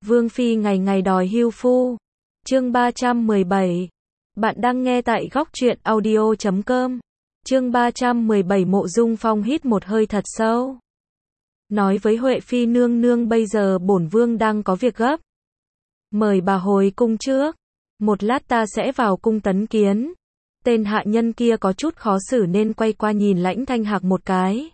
Vương Phi ngày ngày đòi hưu phu. Chương 317. Bạn đang nghe tại góc truyện audio.com. Chương 317. Mộ Dung Phong hít một hơi thật sâu. Nói với Huệ Phi nương nương, bây giờ bổn vương đang có việc gấp. Mời bà hồi cung trước. Một lát ta sẽ vào cung tấn kiến. Tên hạ nhân kia có chút khó xử nên quay qua nhìn Lãnh Thanh Hạc một cái.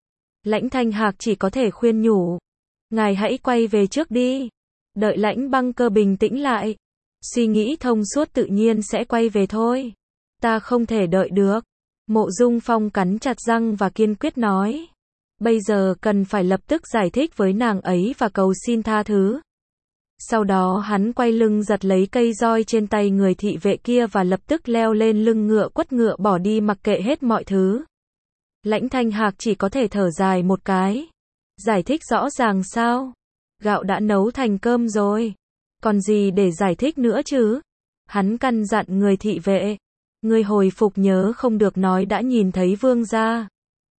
Lãnh Thanh Hạc chỉ có thể khuyên nhủ. Ngài hãy quay về trước đi. Đợi Lãnh Băng Cơ bình tĩnh lại. Suy nghĩ thông suốt tự nhiên sẽ quay về thôi. Ta không thể đợi được. Mộ Dung Phong cắn chặt răng và kiên quyết nói. Bây giờ cần phải lập tức giải thích với nàng ấy và cầu xin tha thứ. Sau đó hắn quay lưng giật lấy cây roi trên tay người thị vệ kia và lập tức leo lên lưng ngựa quất ngựa bỏ đi mặc kệ hết mọi thứ. Lãnh Thanh Hạc chỉ có thể thở dài một cái. Giải thích rõ ràng sao? Gạo đã nấu thành cơm rồi. Còn gì để giải thích nữa chứ? Hắn căn dặn người thị vệ. Người hồi phục nhớ không được nói đã nhìn thấy vương gia.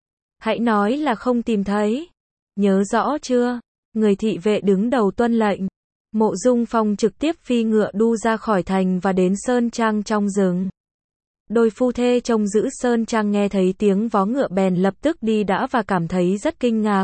Hãy nói là không tìm thấy. Nhớ rõ chưa? Người thị vệ đứng đầu tuân lệnh. Mộ Dung Phong trực tiếp phi ngựa đu ra khỏi thành và đến sơn trang trong rừng. Đôi phu thê trông giữ sơn trang nghe thấy tiếng vó ngựa bèn lập tức đi đã và cảm thấy rất kinh ngạc.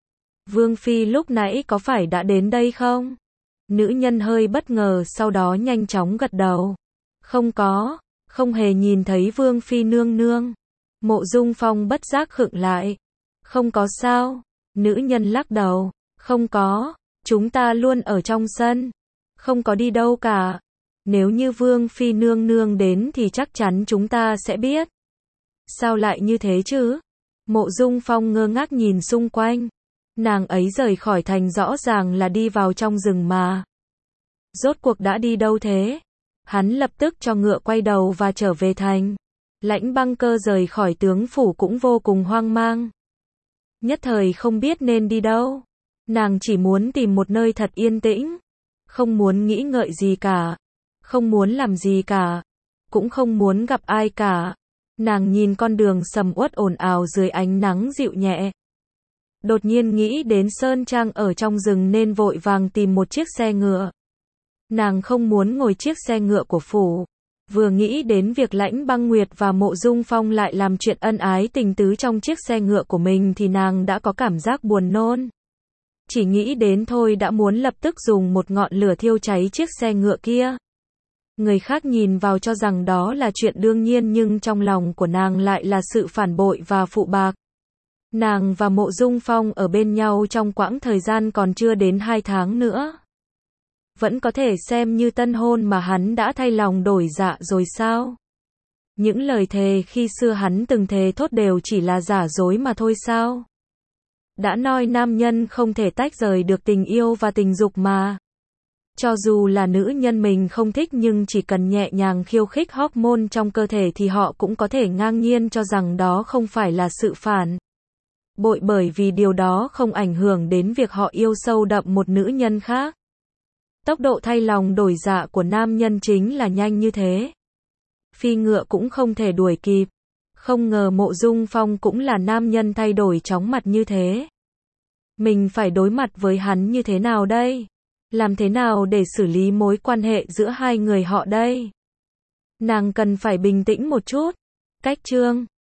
Vương Phi lúc nãy có phải đã đến đây không? Nữ nhân hơi bất ngờ sau đó nhanh chóng gật đầu. Không có, không hề nhìn thấy Vương Phi nương nương. Mộ Dung Phong bất giác khựng lại. Không có sao? Nữ nhân lắc đầu. Không có, chúng ta luôn ở trong sân. Không có đi đâu cả. Nếu như Vương Phi nương nương đến thì chắc chắn chúng ta sẽ biết. Sao lại như thế chứ? Mộ Dung Phong ngơ ngác nhìn xung quanh. Nàng ấy rời khỏi thành rõ ràng là đi vào trong rừng mà. Rốt cuộc đã đi đâu thế? Hắn lập tức cho ngựa quay đầu và trở về thành. Lãnh Băng Cơ rời khỏi tướng phủ cũng vô cùng hoang mang. Nhất thời không biết nên đi đâu. Nàng chỉ muốn tìm một nơi thật yên tĩnh. Không muốn nghĩ ngợi gì cả. Không muốn làm gì cả. Cũng không muốn gặp ai cả. Nàng nhìn con đường sầm uất ồn ào dưới ánh nắng dịu nhẹ. Đột nhiên nghĩ đến sơn trang ở trong rừng nên vội vàng tìm một chiếc xe ngựa. Nàng không muốn ngồi chiếc xe ngựa của phủ. Vừa nghĩ đến việc Lãnh Băng Nguyệt và Mộ Dung Phong lại làm chuyện ân ái tình tứ trong chiếc xe ngựa của mình thì nàng đã có cảm giác buồn nôn. Chỉ nghĩ đến thôi đã muốn lập tức dùng một ngọn lửa thiêu cháy chiếc xe ngựa kia. Người khác nhìn vào cho rằng đó là chuyện đương nhiên nhưng trong lòng của nàng lại là sự phản bội và phụ bạc. Nàng và Mộ Dung Phong ở bên nhau trong quãng thời gian còn chưa đến 2 tháng nữa. Vẫn có thể xem như tân hôn mà hắn đã thay lòng đổi dạ rồi sao? Những lời thề khi xưa hắn từng thề thốt đều chỉ là giả dối mà thôi sao? Đã nói nam nhân không thể tách rời được tình yêu và tình dục mà. Cho dù là nữ nhân mình không thích nhưng chỉ cần nhẹ nhàng khiêu khích hormone trong cơ thể thì họ cũng có thể ngang nhiên cho rằng đó không phải là sự phản bội bởi vì điều đó không ảnh hưởng đến việc họ yêu sâu đậm một nữ nhân khác. Tốc độ thay lòng đổi dạ của nam nhân chính là nhanh như thế. Phi ngựa cũng không thể đuổi kịp. Không ngờ Mộ Dung Phong cũng là nam nhân thay đổi chóng mặt như thế. Mình phải đối mặt với hắn như thế nào đây? Làm thế nào để xử lý mối quan hệ giữa hai người họ đây? Nàng cần phải bình tĩnh một chút. Cách chương